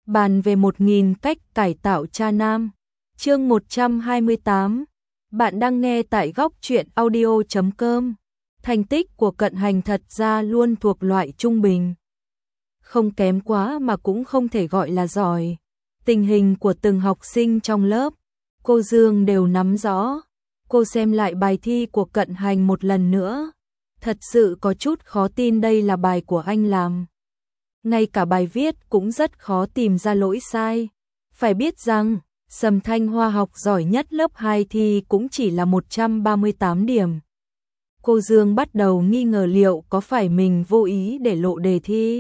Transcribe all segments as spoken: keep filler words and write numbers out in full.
bàn về một nghìn cách cải tạo cha nam. Chương một trăm hai mươi tám. Bạn đang nghe tại góc truyện audio chấm com. Thành tích của Cận Hành thật ra luôn thuộc loại trung bình. Không kém quá mà cũng không thể gọi là giỏi. Tình hình của từng học sinh trong lớp, cô Dương đều nắm rõ. Cô xem lại bài thi của Cận Hành một lần nữa. Thật sự có chút khó tin đây là bài của anh làm. Ngay cả bài viết cũng rất khó tìm ra lỗi sai. Phải biết rằng, Sầm Thanh Hoa học giỏi nhất lớp hai thì cũng chỉ là một trăm ba mươi tám điểm. Cô Dương bắt đầu nghi ngờ liệu có phải mình vô ý để lộ đề thi.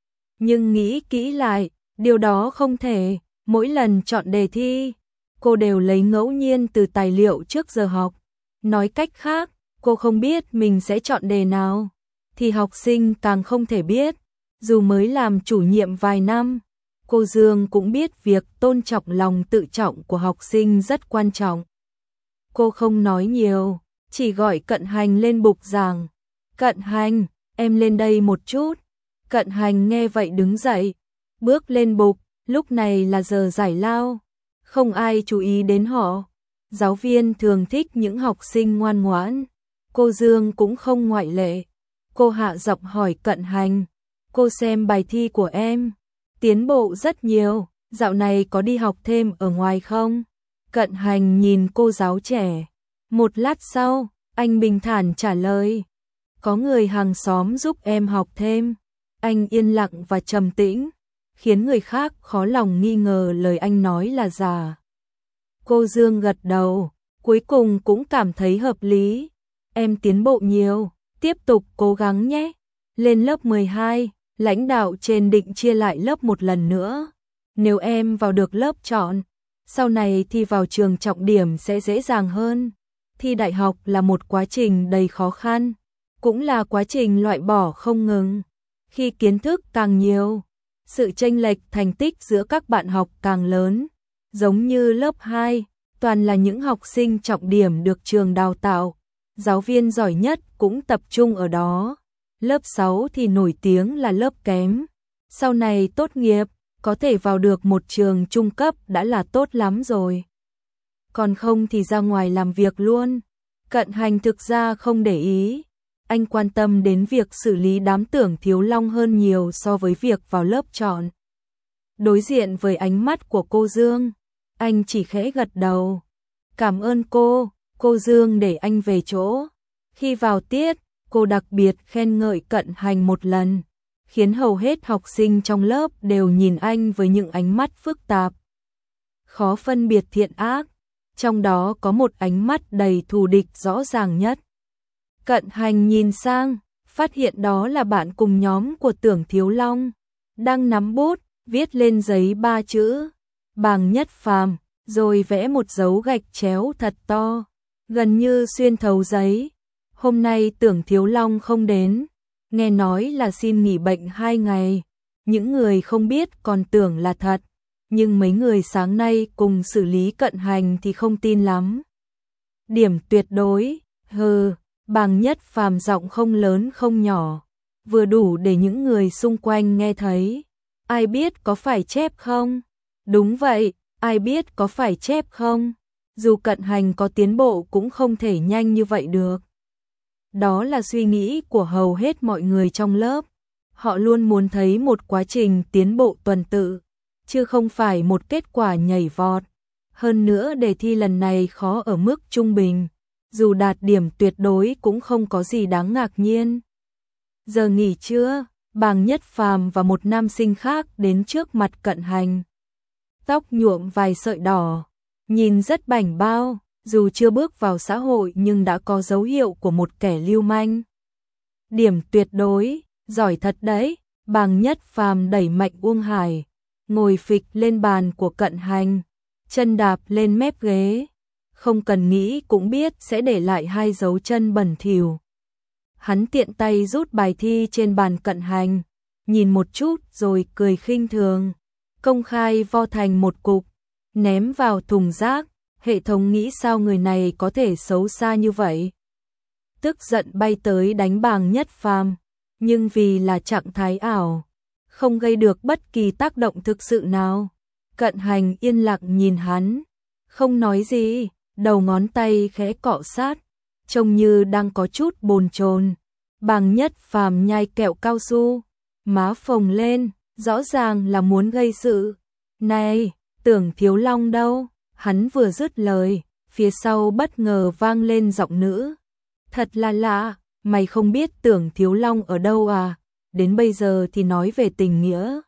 Nhưng nghĩ kỹ lại, điều đó không thể. Mỗi lần chọn đề thi, cô đều lấy ngẫu nhiên từ tài liệu trước giờ học. Nói cách khác, cô không biết mình sẽ chọn đề nào, thì học sinh càng không thể biết. Dù mới làm chủ nhiệm vài năm, cô Dương cũng biết việc tôn trọng lòng tự trọng của học sinh rất quan trọng. Cô không nói nhiều, chỉ gọi Cận Hành lên bục giảng. Cận Hành, em lên đây một chút. Cận Hành nghe vậy đứng dậy, bước lên bục. Lúc này là giờ giải lao, không ai chú ý đến họ. Giáo viên thường thích những học sinh ngoan ngoãn, cô Dương cũng không ngoại lệ. Cô hạ giọng hỏi Cận Hành, cô xem bài thi của em, tiến bộ rất nhiều, dạo này có đi học thêm ở ngoài không? Cận Hành nhìn cô giáo trẻ. Một lát sau, anh bình thản trả lời, có người hàng xóm giúp em học thêm. Anh yên lặng và trầm tĩnh, khiến người khác khó lòng nghi ngờ lời anh nói là giả. Cô Dương gật đầu, cuối cùng cũng cảm thấy hợp lý. Em tiến bộ nhiều, tiếp tục cố gắng nhé. Lên lớp mười hai, lãnh đạo trên định chia lại lớp một lần nữa. Nếu em vào được lớp chọn, sau này thi vào trường trọng điểm sẽ dễ dàng hơn. Thi đại học là một quá trình đầy khó khăn, cũng là quá trình loại bỏ không ngừng. Khi kiến thức càng nhiều, sự chênh lệch thành tích giữa các bạn học càng lớn. Giống như lớp hai, toàn là những học sinh trọng điểm được trường đào tạo, giáo viên giỏi nhất cũng tập trung ở đó. Lớp sáu thì nổi tiếng là lớp kém. Sau này tốt nghiệp, có thể vào được một trường trung cấp đã là tốt lắm rồi. Còn không thì ra ngoài làm việc luôn. Cận Hành thực ra không để ý. Anh quan tâm đến việc xử lý đám Tưởng Thiếu Long hơn nhiều so với việc vào lớp chọn. Đối diện với ánh mắt của cô Dương, anh chỉ khẽ gật đầu. Cảm ơn cô, cô Dương để anh về chỗ. Khi vào tiết, cô đặc biệt khen ngợi Cận Hành một lần, khiến hầu hết học sinh trong lớp đều nhìn anh với những ánh mắt phức tạp. Khó phân biệt thiện ác, trong đó có một ánh mắt đầy thù địch rõ ràng nhất. Cận Hành nhìn sang, phát hiện đó là bạn cùng nhóm của Tưởng Thiếu Long, đang nắm bút, viết lên giấy ba chữ, Bàng Nhất Phàm, rồi vẽ một dấu gạch chéo thật to, gần như xuyên thấu giấy. Hôm nay Tưởng Thiếu Long không đến, nghe nói là xin nghỉ bệnh hai ngày. Những người không biết còn tưởng là thật, nhưng mấy người sáng nay cùng xử lý Cận Hành thì không tin lắm. Điểm tuyệt đối, hừ. Bàng Nhất Phàm giọng không lớn không nhỏ, vừa đủ để những người xung quanh nghe thấy. Ai biết có phải chép không? Đúng vậy, ai biết có phải chép không? Dù Cận Hành có tiến bộ cũng không thể nhanh như vậy được. Đó là suy nghĩ của hầu hết mọi người trong lớp. Họ luôn muốn thấy một quá trình tiến bộ tuần tự, chứ không phải một kết quả nhảy vọt. Hơn nữa đề thi lần này khó ở mức trung bình. Dù đạt điểm tuyệt đối cũng không có gì đáng ngạc nhiên. Giờ nghỉ trưa, Bàng Nhất Phàm và một nam sinh khác đến trước mặt Cận Hành. Tóc nhuộm vài sợi đỏ, nhìn rất bảnh bao, dù chưa bước vào xã hội nhưng đã có dấu hiệu của một kẻ lưu manh. Điểm tuyệt đối, giỏi thật đấy. Bàng Nhất Phàm đẩy mạnh Uông Hải, ngồi phịch lên bàn của Cận Hành, chân đạp lên mép ghế. Không cần nghĩ cũng biết sẽ để lại hai dấu chân bẩn thỉu. Hắn tiện tay rút bài thi trên bàn Cận Hành, nhìn một chút rồi cười khinh thường, công khai vo thành một cục, ném vào thùng rác. Hệ thống nghĩ sao người này có thể xấu xa như vậy. Tức giận bay tới đánh Bàng Nhất Phàm, nhưng vì là trạng thái ảo, không gây được bất kỳ tác động thực sự nào. Cận Hành yên lặng nhìn hắn, không nói gì, đầu ngón tay khẽ cọ sát, trông như đang có chút bồn chồn. Bàng Nhất Phàm nhai kẹo cao su, má phồng lên, rõ ràng là muốn gây sự. Này, Tưởng Thiếu Long đâu? Hắn vừa dứt lời, phía sau bất ngờ vang lên giọng nữ. Thật là lạ, mày không biết Tưởng Thiếu Long ở đâu à? Đến bây giờ thì nói về tình nghĩa.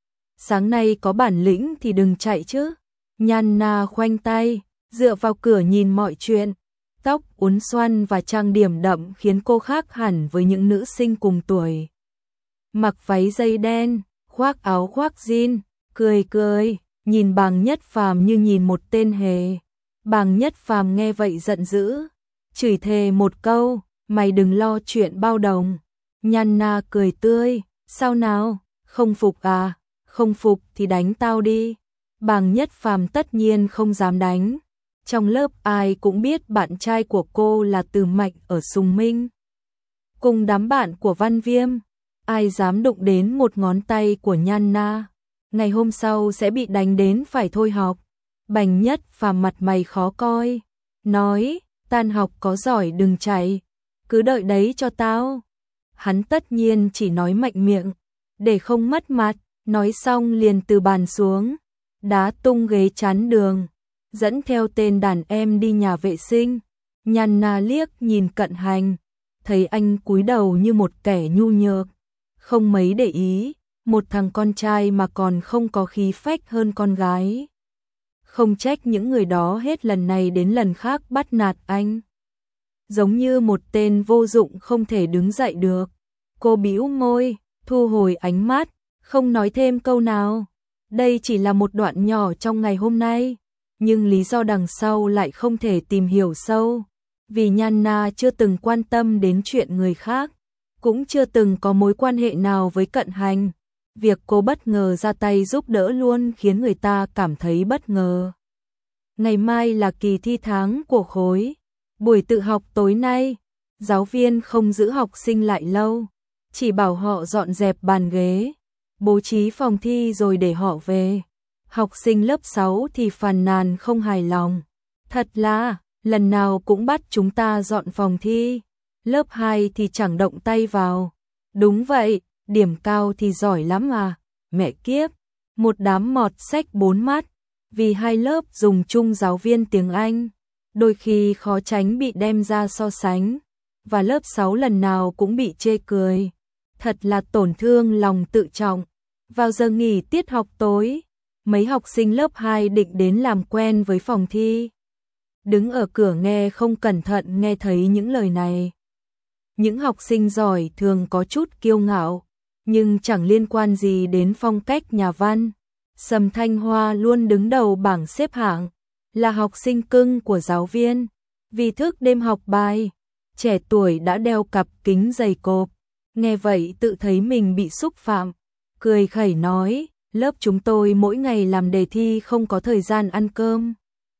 Sáng nay có bản lĩnh thì đừng chạy chứ. Nhan Na khoanh tay, dựa vào cửa nhìn mọi chuyện. Tóc uốn xoăn và trang điểm đậm khiến cô khác hẳn với những nữ sinh cùng tuổi. Mặc váy dây đen, khoác áo khoác jean, cười cười, nhìn Bàng Nhất Phàm như nhìn một tên hề. Bàng Nhất Phàm nghe vậy giận dữ, chửi thề một câu, mày đừng lo chuyện bao đồng. Nhan Na cười tươi, sao nào, không phục à, không phục thì đánh tao đi. Bàng Nhất Phàm tất nhiên không dám đánh. Trong lớp ai cũng biết bạn trai của cô là Từ Mạnh ở Sùng Minh. Cùng đám bạn của Văn Viêm, ai dám đụng đến một ngón tay của Nhan Na, ngày hôm sau sẽ bị đánh đến phải thôi học. Bàng Nhất Phàm mặt mày khó coi, nói, tan học có giỏi đừng chạy, cứ đợi đấy cho tao. Hắn tất nhiên chỉ nói mạnh miệng, để không mất mặt, nói xong liền từ bàn xuống, đá tung ghế chắn đường, dẫn theo tên đàn em đi nhà vệ sinh. Nhan Na liếc nhìn Cận Hành, thấy anh cúi đầu như một kẻ nhu nhược, không mấy để ý, một thằng con trai mà còn không có khí phách hơn con gái. Không trách những người đó hết lần này đến lần khác bắt nạt anh. Giống như một tên vô dụng không thể đứng dậy được. Cô bĩu môi, thu hồi ánh mắt, không nói thêm câu nào. Đây chỉ là một đoạn nhỏ trong ngày hôm nay, nhưng lý do đằng sau lại không thể tìm hiểu sâu. Vì Nhan Na chưa từng quan tâm đến chuyện người khác, cũng chưa từng có mối quan hệ nào với Cận Hành. Việc cô bất ngờ ra tay giúp đỡ luôn khiến người ta cảm thấy bất ngờ. Ngày mai là kỳ thi tháng của khối. Buổi tự học tối nay, giáo viên không giữ học sinh lại lâu, chỉ bảo họ dọn dẹp bàn ghế, bố trí phòng thi rồi để họ về. Học sinh lớp sáu thì phàn nàn không hài lòng. Thật là, lần nào cũng bắt chúng ta dọn phòng thi. Lớp hai thì chẳng động tay vào. Đúng vậy, điểm cao thì giỏi lắm à. Mẹ kiếp, một đám mọt sách bốn mắt. Vì hai lớp dùng chung giáo viên tiếng Anh, đôi khi khó tránh bị đem ra so sánh. Và lớp sáu lần nào cũng bị chê cười. Thật là tổn thương lòng tự trọng. Vào giờ nghỉ tiết học tối, mấy học sinh lớp hai định đến làm quen với phòng thi. Đứng ở cửa nghe không cẩn thận nghe thấy những lời này. Những học sinh giỏi thường có chút kiêu ngạo, nhưng chẳng liên quan gì đến phong cách nhà văn. Sầm Thanh Hoa luôn đứng đầu bảng xếp hạng, là học sinh cưng của giáo viên. Vì thức đêm học bài, trẻ tuổi đã đeo cặp kính dày cộp. Nghe vậy tự thấy mình bị xúc phạm, cười khẩy nói, lớp chúng tôi mỗi ngày làm đề thi không có thời gian ăn cơm.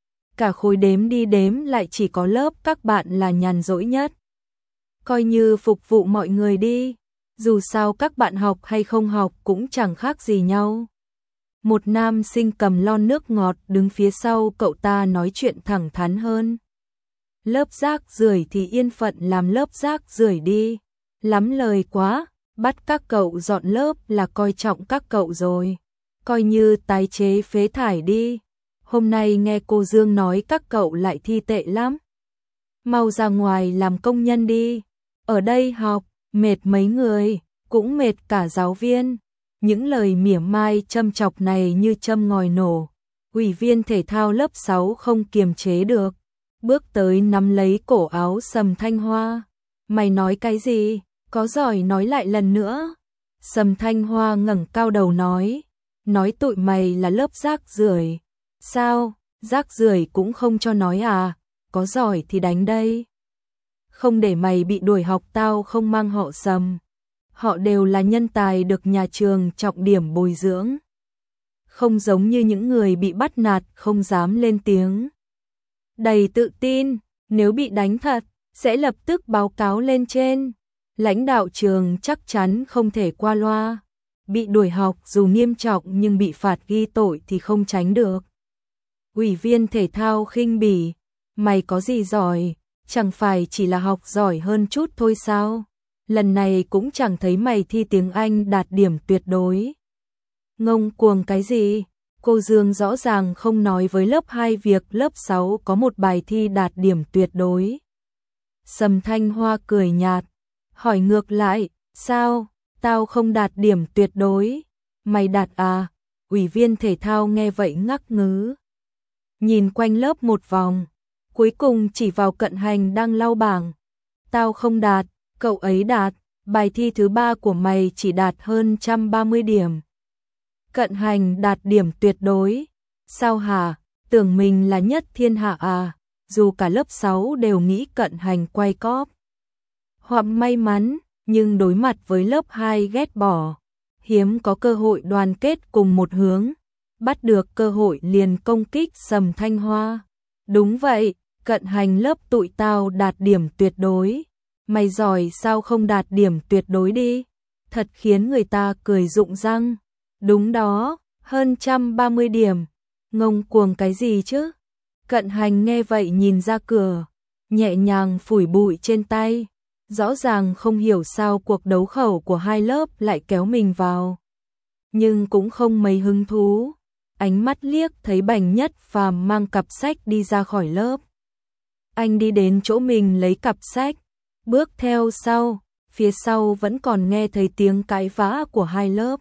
Cả khối đếm đi đếm lại chỉ có lớp các bạn là nhàn rỗi nhất. Coi như phục vụ mọi người đi, dù sao các bạn học hay không học cũng chẳng khác gì nhau. Một nam sinh cầm lon nước ngọt đứng phía sau cậu ta nói chuyện thẳng thắn hơn. Lớp rác rưởi thì yên phận làm lớp rác rưởi đi. Lắm lời quá, bắt các cậu dọn lớp là coi trọng các cậu rồi. Coi như tái chế phế thải đi. Hôm nay nghe cô Dương nói các cậu lại thi tệ lắm. Mau ra ngoài làm công nhân đi. Ở đây học, mệt mấy người, cũng mệt cả giáo viên. Những lời mỉa mai châm chọc này như châm ngòi nổ. Ủy viên thể thao lớp sáu không kiềm chế được, bước tới nắm lấy cổ áo Sầm Thanh Hoa. Mày nói cái gì? Có giỏi nói lại lần nữa. Sầm Thanh Hoa ngẩng cao đầu nói, nói tụi mày là lớp rác rưởi. Sao, rác rưởi cũng không cho nói à? Có giỏi thì đánh đây. Không để mày bị đuổi học tao không mang họ Sầm. Họ đều là nhân tài được nhà trường trọng điểm bồi dưỡng. Không giống như những người bị bắt nạt không dám lên tiếng. Đầy tự tin, nếu bị đánh thật, sẽ lập tức báo cáo lên trên. Lãnh đạo trường chắc chắn không thể qua loa. bị đuổi học dù nghiêm trọng nhưng bị phạt ghi tội thì không tránh được. Ủy viên thể thao khinh bỉ, mày có gì giỏi, chẳng phải chỉ là học giỏi hơn chút thôi sao? Lần này cũng chẳng thấy mày thi tiếng Anh đạt điểm tuyệt đối. Ngông cuồng cái gì? Cô Dương rõ ràng không nói với lớp hai việc lớp sáu có một bài thi đạt điểm tuyệt đối. Sầm Thanh Hoa cười nhạt, hỏi ngược lại, sao, tao không đạt điểm tuyệt đối, mày đạt à? Ủy viên thể thao nghe vậy ngắc ngứ. Nhìn quanh lớp một vòng, cuối cùng chỉ vào Cận Hành đang lau bảng. Tao không đạt, cậu ấy đạt, bài thi thứ ba của mày chỉ đạt hơn một trăm ba mươi điểm. Cận Hành đạt điểm tuyệt đối, sao hả, tưởng mình là nhất thiên hạ à, dù cả lớp sáu đều nghĩ Cận Hành quay cóp. Hoặc may mắn, nhưng đối mặt với lớp hai ghét bỏ, hiếm có cơ hội đoàn kết cùng một hướng, bắt được cơ hội liền công kích Sầm Thanh Hoa. Đúng vậy, Cận Hành lớp tụi tao đạt điểm tuyệt đối, mày giỏi sao không đạt điểm tuyệt đối đi, thật khiến người ta cười rụng răng. Đúng đó, hơn một trăm ba mươi điểm, ngông cuồng cái gì chứ? Cận Hành nghe vậy nhìn ra cửa, nhẹ nhàng phủi bụi trên tay, rõ ràng không hiểu sao cuộc đấu khẩu của hai lớp lại kéo mình vào. Nhưng cũng không mấy hứng thú, ánh mắt liếc thấy Bành Nhất Phàm mang cặp sách đi ra khỏi lớp. Anh đi đến chỗ mình lấy cặp sách, bước theo sau, phía sau vẫn còn nghe thấy tiếng cãi vã của hai lớp.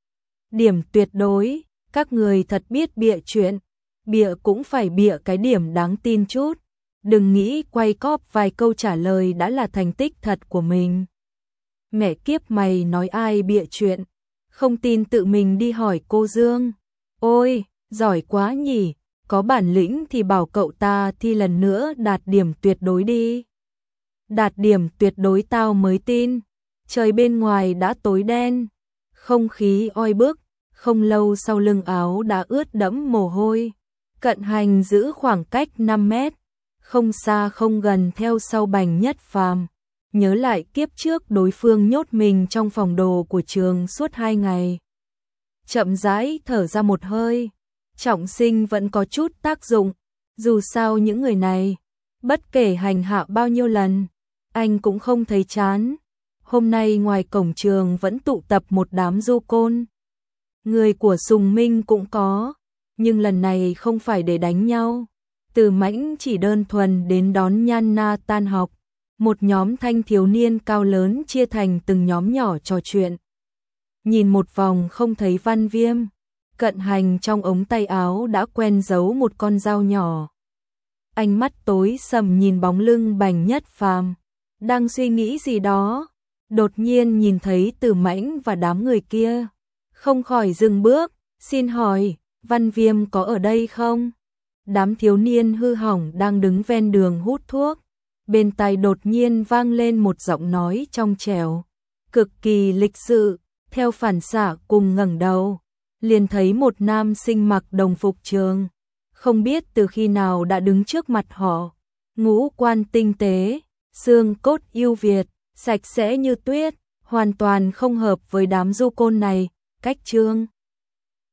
Điểm tuyệt đối, các người thật biết bịa chuyện, bịa cũng phải bịa cái điểm đáng tin chút, đừng nghĩ quay cóp vài câu trả lời đã là thành tích thật của mình. Mẹ kiếp mày nói ai bịa chuyện, không tin tự mình đi hỏi cô Dương. Ôi, giỏi quá nhỉ, có bản lĩnh thì bảo cậu ta thi lần nữa đạt điểm tuyệt đối đi. Đạt điểm tuyệt đối tao mới tin. Trời bên ngoài đã tối đen, không khí oi bức, không lâu sau lưng áo đã ướt đẫm mồ hôi. Cận Hành giữ khoảng cách năm mét, không xa không gần theo sau Bành Nhất Phàm. Nhớ lại kiếp trước đối phương nhốt mình trong phòng đồ của trường suốt hai ngày. Chậm rãi thở ra một hơi, trọng sinh vẫn có chút tác dụng, dù sao những người này, bất kể hành hạ bao nhiêu lần, anh cũng không thấy chán. Hôm nay ngoài cổng trường vẫn tụ tập một đám du côn. Người của Sùng Minh cũng có, nhưng lần này không phải để đánh nhau. Từ Mãnh chỉ đơn thuần đến đón Nhan Na tan học, một nhóm thanh thiếu niên cao lớn chia thành từng nhóm nhỏ trò chuyện. Nhìn một vòng không thấy Văn Viêm, Cận Hành trong ống tay áo đã quen giấu một con dao nhỏ. Ánh mắt tối sầm nhìn bóng lưng Bành Nhất Phàm, đang suy nghĩ gì đó, đột nhiên nhìn thấy Từ Mãnh và đám người kia, không khỏi dừng bước, xin hỏi, Văn Viêm có ở đây không? Đám thiếu niên hư hỏng đang đứng ven đường hút thuốc, bên tai đột nhiên vang lên một giọng nói trong trẻo, cực kỳ lịch sự, theo phản xạ cùng ngẩng đầu, liền thấy một nam sinh mặc đồng phục trường, không biết từ khi nào đã đứng trước mặt họ, ngũ quan tinh tế, xương cốt ưu việt, sạch sẽ như tuyết, hoàn toàn không hợp với đám du côn này, cách Trương